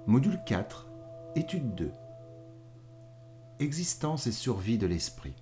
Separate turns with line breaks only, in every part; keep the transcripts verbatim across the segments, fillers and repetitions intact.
Module quatre, étude deux. Existence et survie de l'esprit.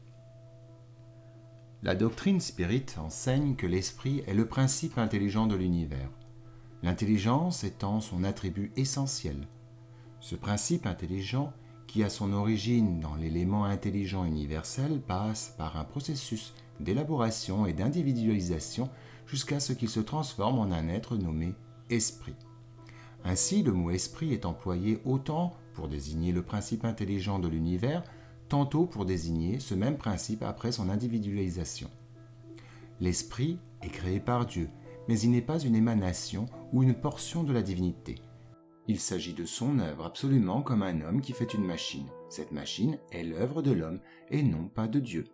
La doctrine spirit enseigne que l'esprit est le principe intelligent de l'univers, l'intelligence étant son attribut essentiel. Ce principe intelligent, qui a son origine dans l'élément intelligent universel, passe par un processus d'élaboration et d'individualisation jusqu'à ce qu'il se transforme en un être nommé esprit. Ainsi, le mot esprit est employé autant pour désigner le principe intelligent de l'univers, tantôt pour désigner ce même principe après son individualisation. L'esprit est créé par Dieu, mais il n'est pas une émanation ou une portion de la divinité. Il s'agit de son œuvre absolument comme un homme qui fait une machine. Cette machine est l'œuvre de l'homme et non pas de Dieu.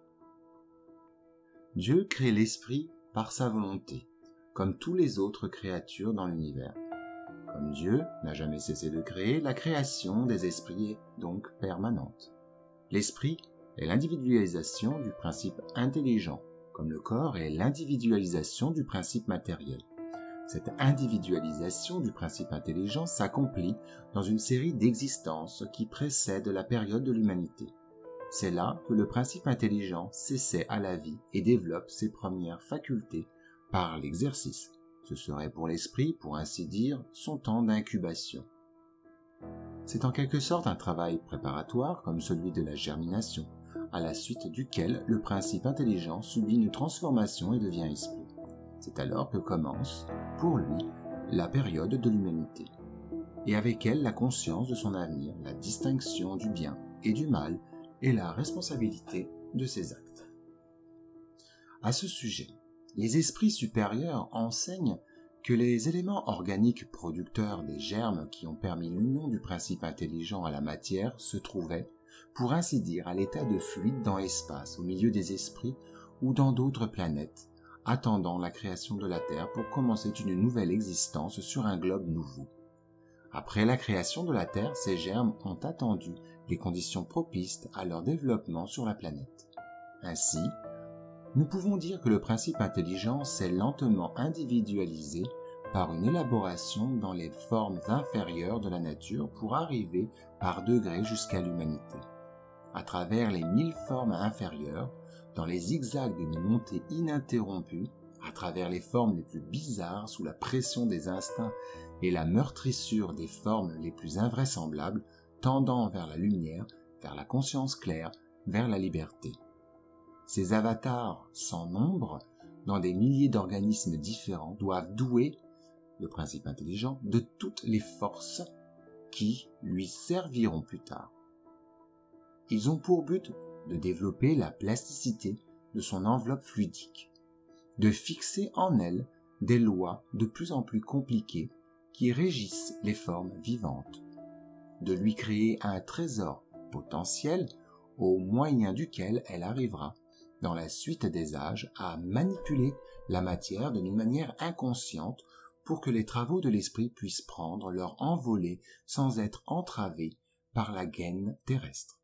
Dieu crée l'esprit par sa volonté, comme toutes les autres créatures dans l'univers. Comme Dieu n'a jamais cessé de créer, la création des esprits est donc permanente. L'esprit est l'individualisation du principe intelligent, comme le corps est l'individualisation du principe matériel. Cette individualisation du principe intelligent s'accomplit dans une série d'existences qui précèdent la période de l'humanité. C'est là que le principe intelligent s'essaie à la vie et développe ses premières facultés par l'exercice. Ce serait pour l'esprit, pour ainsi dire, son temps d'incubation. C'est en quelque sorte un travail préparatoire comme celui de la germination, à la suite duquel le principe intelligent subit une transformation et devient esprit. C'est alors que commence, pour lui, la période de l'humanité, et avec elle la conscience de son avenir, la distinction du bien et du mal et la responsabilité de ses actes. À ce sujet, les esprits supérieurs enseignent que les éléments organiques producteurs des germes qui ont permis l'union du principe intelligent à la matière se trouvaient, pour ainsi dire, à l'état de fluide dans l'espace, au milieu des esprits ou dans d'autres planètes, attendant la création de la Terre pour commencer une nouvelle existence sur un globe nouveau. Après la création de la Terre, ces germes ont attendu les conditions propices à leur développement sur la planète. Ainsi, nous pouvons dire que le principe intelligent s'est lentement individualisé par une élaboration dans les formes inférieures de la nature pour arriver par degrés jusqu'à l'humanité. À travers les mille formes inférieures, dans les zigzags d'une montée ininterrompue, à travers les formes les plus bizarres sous la pression des instincts et la meurtrissure des formes les plus invraisemblables, tendant vers la lumière, vers la conscience claire, vers la liberté. Ces avatars sans nombre, dans des milliers d'organismes différents, doivent douer le principe intelligent de toutes les forces qui lui serviront plus tard. Ils ont pour but de développer la plasticité de son enveloppe fluidique, de fixer en elle des lois de plus en plus compliquées qui régissent les formes vivantes, de lui créer un trésor potentiel au moyen duquel elle arrivera dans la suite des âges, à manipuler la matière d'une manière inconsciente pour que les travaux de l'esprit puissent prendre leur envolée sans être entravés par la gaine terrestre.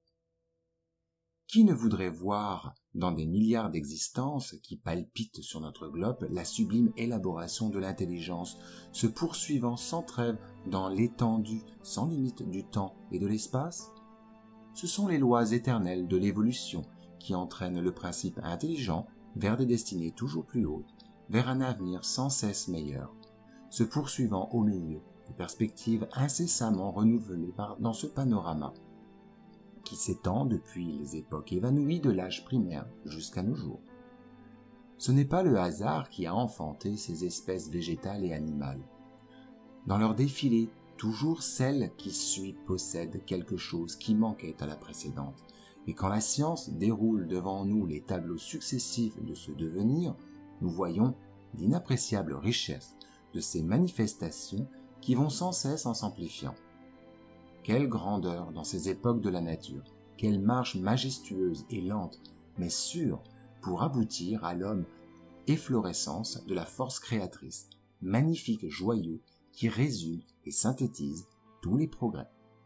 Qui ne voudrait voir, dans des milliards d'existences qui palpitent sur notre globe, la sublime élaboration de l'intelligence se poursuivant sans trêve dans l'étendue sans limite du temps et de l'espace? Ce sont les lois éternelles de l'évolution qui entraîne le principe intelligent vers des destinées toujours plus hautes, vers un avenir sans cesse meilleur, se poursuivant au milieu de perspectives incessamment renouvelées par, dans ce panorama, qui s'étend depuis les époques évanouies de l'âge primaire jusqu'à nos jours. Ce n'est pas le hasard qui a enfanté ces espèces végétales et animales. Dans leur défilé, toujours celle qui suit possède quelque chose qui manquait à la précédente. Et quand la science déroule devant nous les tableaux successifs de ce devenir, nous voyons l'inappréciable richesse de ces manifestations qui vont sans cesse en s'amplifiant. Quelle grandeur dans ces époques de la nature, quelle marche majestueuse et lente, mais sûre, pour aboutir à l'homme efflorescence de la force créatrice, magnifique joyau qui résume et synthétise tous les progrès.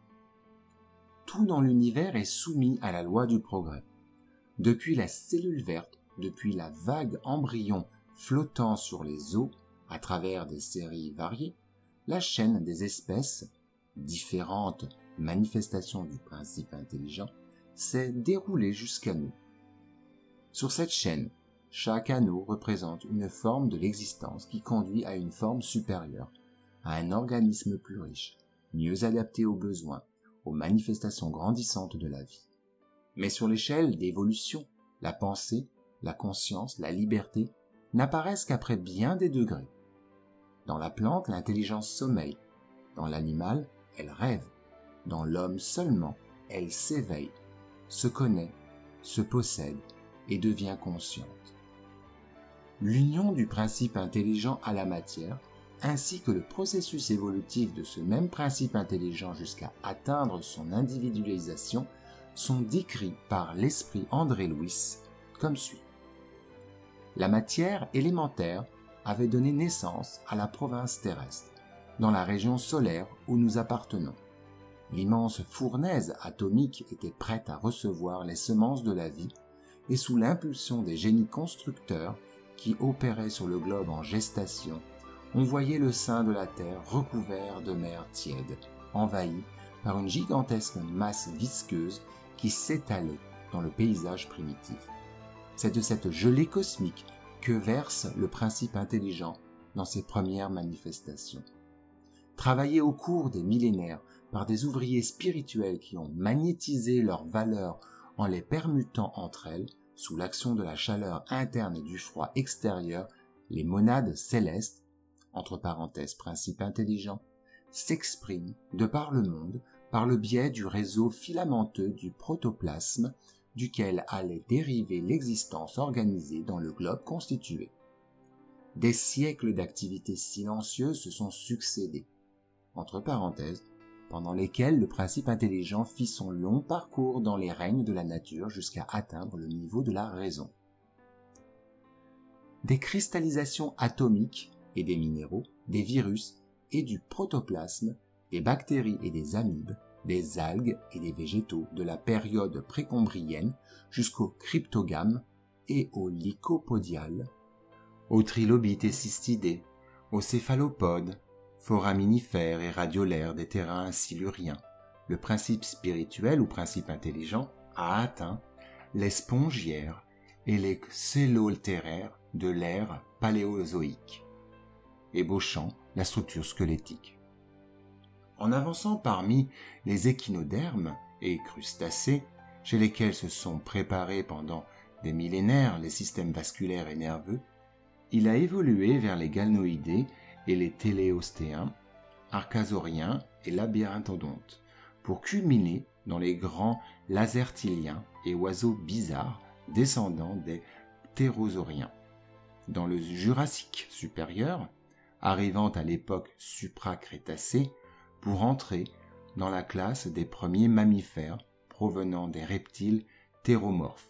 Tout dans l'univers est soumis à la loi du progrès. Depuis la cellule verte, depuis la vague embryon flottant sur les eaux, à travers des séries variées, la chaîne des espèces différentes manifestations du principe intelligent, s'est déroulée jusqu'à nous. Sur cette chaîne, chaque anneau représente une forme de l'existence qui conduit à une forme supérieure, à un organisme plus riche, mieux adapté aux besoins, aux manifestations grandissantes de la vie. Mais sur l'échelle d'évolution, la pensée, la conscience, la liberté n'apparaissent qu'après bien des degrés. Dans la plante, l'intelligence sommeille. Dans l'animal, elle rêve. Dans l'homme seulement, elle s'éveille, se connaît, se possède et devient consciente. L'union du principe intelligent à la matière, ainsi que le processus évolutif de ce même principe intelligent jusqu'à atteindre son individualisation, sont décrits par l'esprit André Louis comme suit. La matière élémentaire avait donné naissance à la province terrestre, dans la région solaire où nous appartenons. L'immense fournaise atomique était prête à recevoir les semences de la vie, et sous l'impulsion des génies constructeurs qui opéraient sur le globe en gestation, on voyait le sein de la Terre recouvert de mer tiède, envahi par une gigantesque masse visqueuse qui s'étalait dans le paysage primitif. C'est de cette gelée cosmique que verse le principe intelligent dans ses premières manifestations. Travaillé au cours des millénaires par des ouvriers spirituels qui ont magnétisé leurs valeurs en les permutant entre elles, sous l'action de la chaleur interne et du froid extérieur, les monades célestes, entre parenthèses principe intelligent, s'expriment de par le monde par le biais du réseau filamenteux du protoplasme duquel allait dériver l'existence organisée dans le globe constitué. Des siècles d'activités silencieuses se sont succédés, entre parenthèses, pendant lesquels le principe intelligent fit son long parcours dans les règnes de la nature jusqu'à atteindre le niveau de la raison. Des cristallisations atomiques et des minéraux, des virus et du protoplasme, des bactéries et des amibes, des algues et des végétaux de la période précombrienne jusqu'aux cryptogames et aux lycopodiales, aux trilobites et cystidés, aux céphalopodes, foraminifères et radiolaires des terrains siluriens, le principe spirituel ou principe intelligent a atteint les spongiaires et les célolthéraires de l'ère paléozoïque, ébauchant la structure squelettique. En avançant parmi les échinodermes et crustacés, chez lesquels se sont préparés pendant des millénaires les systèmes vasculaires et nerveux, il a évolué vers les galnoïdés et les téléostéens, archasauriens et labyrinthodontes, pour culminer dans les grands lasertiliens et oiseaux bizarres descendants des ptérosauriens. Dans le Jurassique supérieur, arrivant à l'époque supracrétacée, pour entrer dans la classe des premiers mammifères provenant des reptiles théromorphes.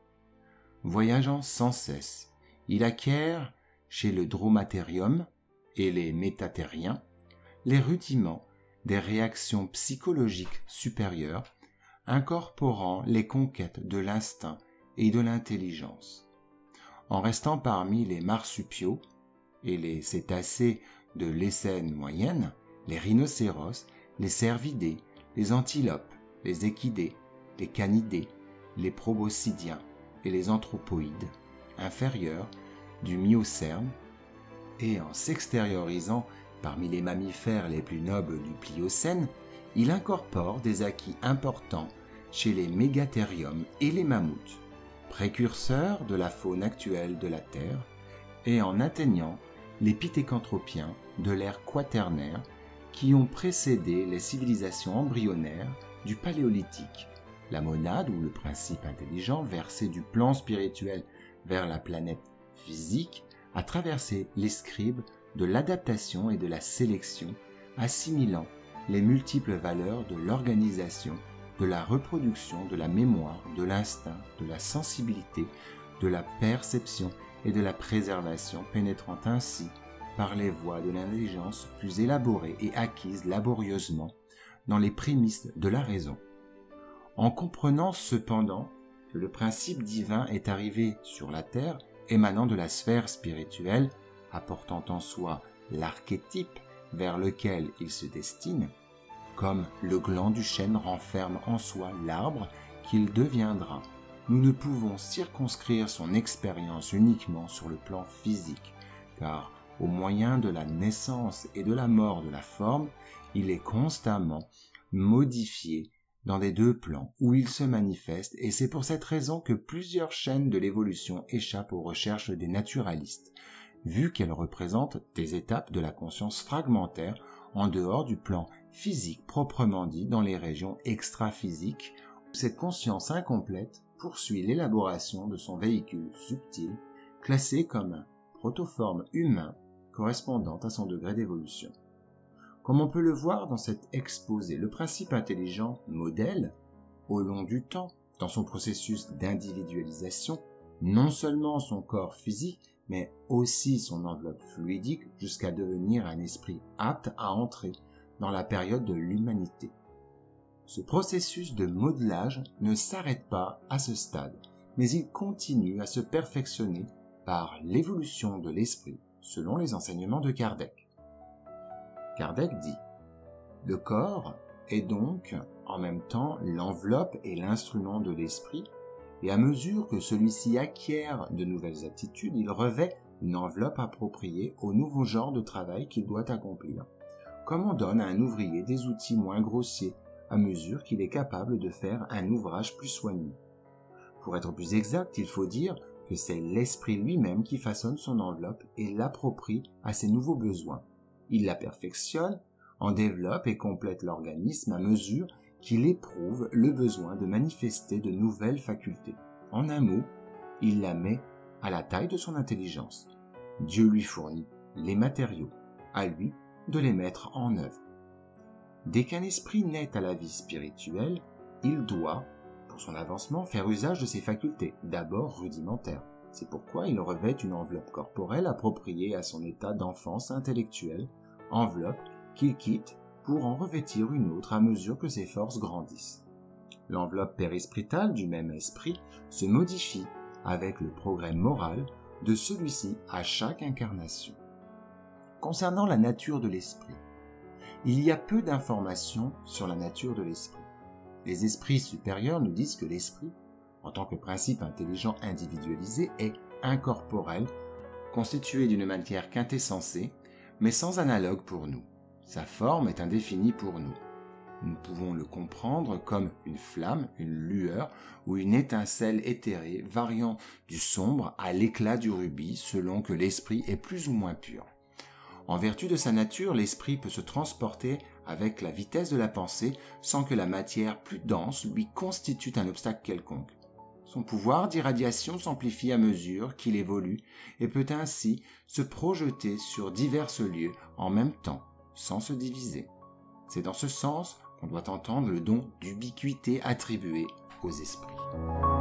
Voyageant sans cesse, il acquiert chez le dromaterium et les métathériens les rudiments des réactions psychologiques supérieures incorporant les conquêtes de l'instinct et de l'intelligence. En restant parmi les marsupiaux et les cétacés de l'Éocène moyenne, les rhinocéros, les cervidés, les antilopes, les équidés, les canidés, les proboscidiens et les anthropoïdes inférieurs du Miocène, et en s'extériorisant parmi les mammifères les plus nobles du Pliocène, il incorpore des acquis importants chez les mégathériums et les mammouths, précurseurs de la faune actuelle de la Terre, et en atteignant les pithécanthropiens de l'ère quaternaire qui ont précédé les civilisations embryonnaires du Paléolithique, la monade ou le principe intelligent versé du plan spirituel vers la planète physique a traversé l'escribe de l'adaptation et de la sélection, assimilant les multiples valeurs de l'organisation, de la reproduction, de la mémoire, de l'instinct, de la sensibilité, de la perception et de la préservation, pénétrant ainsi par les voies de l'intelligence plus élaborées et acquises laborieusement dans les prémices de la raison. En comprenant cependant que le principe divin est arrivé sur la terre, émanant de la sphère spirituelle, apportant en soi l'archétype vers lequel il se destine, Comme le gland du chêne renferme en soi l'arbre qu'il deviendra, nous ne pouvons circonscrire son expérience uniquement sur le plan physique, car au moyen de la naissance et de la mort de la forme, il est constamment modifié dans les deux plans où il se manifeste, et c'est pour cette raison que plusieurs chaînes de l'évolution échappent aux recherches des naturalistes, vu qu'elles représentent des étapes de la conscience fragmentaire en dehors du plan physique proprement dit dans les régions extra-physiques. Cette conscience incomplète poursuit l'élaboration de son véhicule subtil, classé comme un protoforme humain correspondant à son degré d'évolution. Comme on peut le voir dans cet exposé, le principe intelligent modèle, au long du temps, dans son processus d'individualisation, non seulement son corps physique, mais aussi son enveloppe fluidique jusqu'à devenir un esprit apte à entrer dans la période de l'humanité. Ce processus de modelage ne s'arrête pas à ce stade, mais il continue à se perfectionner par l'évolution de l'esprit, selon les enseignements de Kardec. Kardec dit « Le corps est donc en même temps l'enveloppe et l'instrument de l'esprit, et à mesure que celui-ci acquiert de nouvelles aptitudes, il revêt une enveloppe appropriée au nouveau genre de travail qu'il doit accomplir, comme on donne à un ouvrier des outils moins grossiers à mesure qu'il est capable de faire un ouvrage plus soigné. Pour être plus exact, il faut dire que c'est l'esprit lui-même qui façonne son enveloppe et l'approprie à ses nouveaux besoins. Il la perfectionne, en développe et complète l'organisme à mesure qu'il éprouve le besoin de manifester de nouvelles facultés. En un mot, il la met à la taille de son intelligence. Dieu lui fournit les matériaux, à lui de les mettre en œuvre. Dès qu'un esprit naît à la vie spirituelle, il doit, pour son avancement, faire usage de ses facultés, d'abord rudimentaires. C'est pourquoi il revêt une enveloppe corporelle appropriée à son état d'enfance intellectuelle, enveloppe qu'il quitte pour en revêtir une autre à mesure que ses forces grandissent. L'enveloppe périspritale du même esprit se modifie avec le progrès moral de celui-ci à chaque incarnation. Concernant la nature de l'esprit, il y a peu d'informations sur la nature de l'esprit. Les esprits supérieurs nous disent que l'esprit, en tant que principe intelligent individualisé, est incorporel, constitué d'une matière quintessensée, mais sans analogue pour nous. Sa forme est indéfinie pour nous. Nous pouvons le comprendre comme une flamme, une lueur ou une étincelle éthérée variant du sombre à l'éclat du rubis selon que l'esprit est plus ou moins pur. En vertu de sa nature, l'esprit peut se transporter avec la vitesse de la pensée sans que la matière plus dense lui constitue un obstacle quelconque. Son pouvoir d'irradiation s'amplifie à mesure qu'il évolue et peut ainsi se projeter sur divers lieux en même temps, sans se diviser. C'est dans ce sens qu'on doit entendre le don d'ubiquité attribué aux esprits.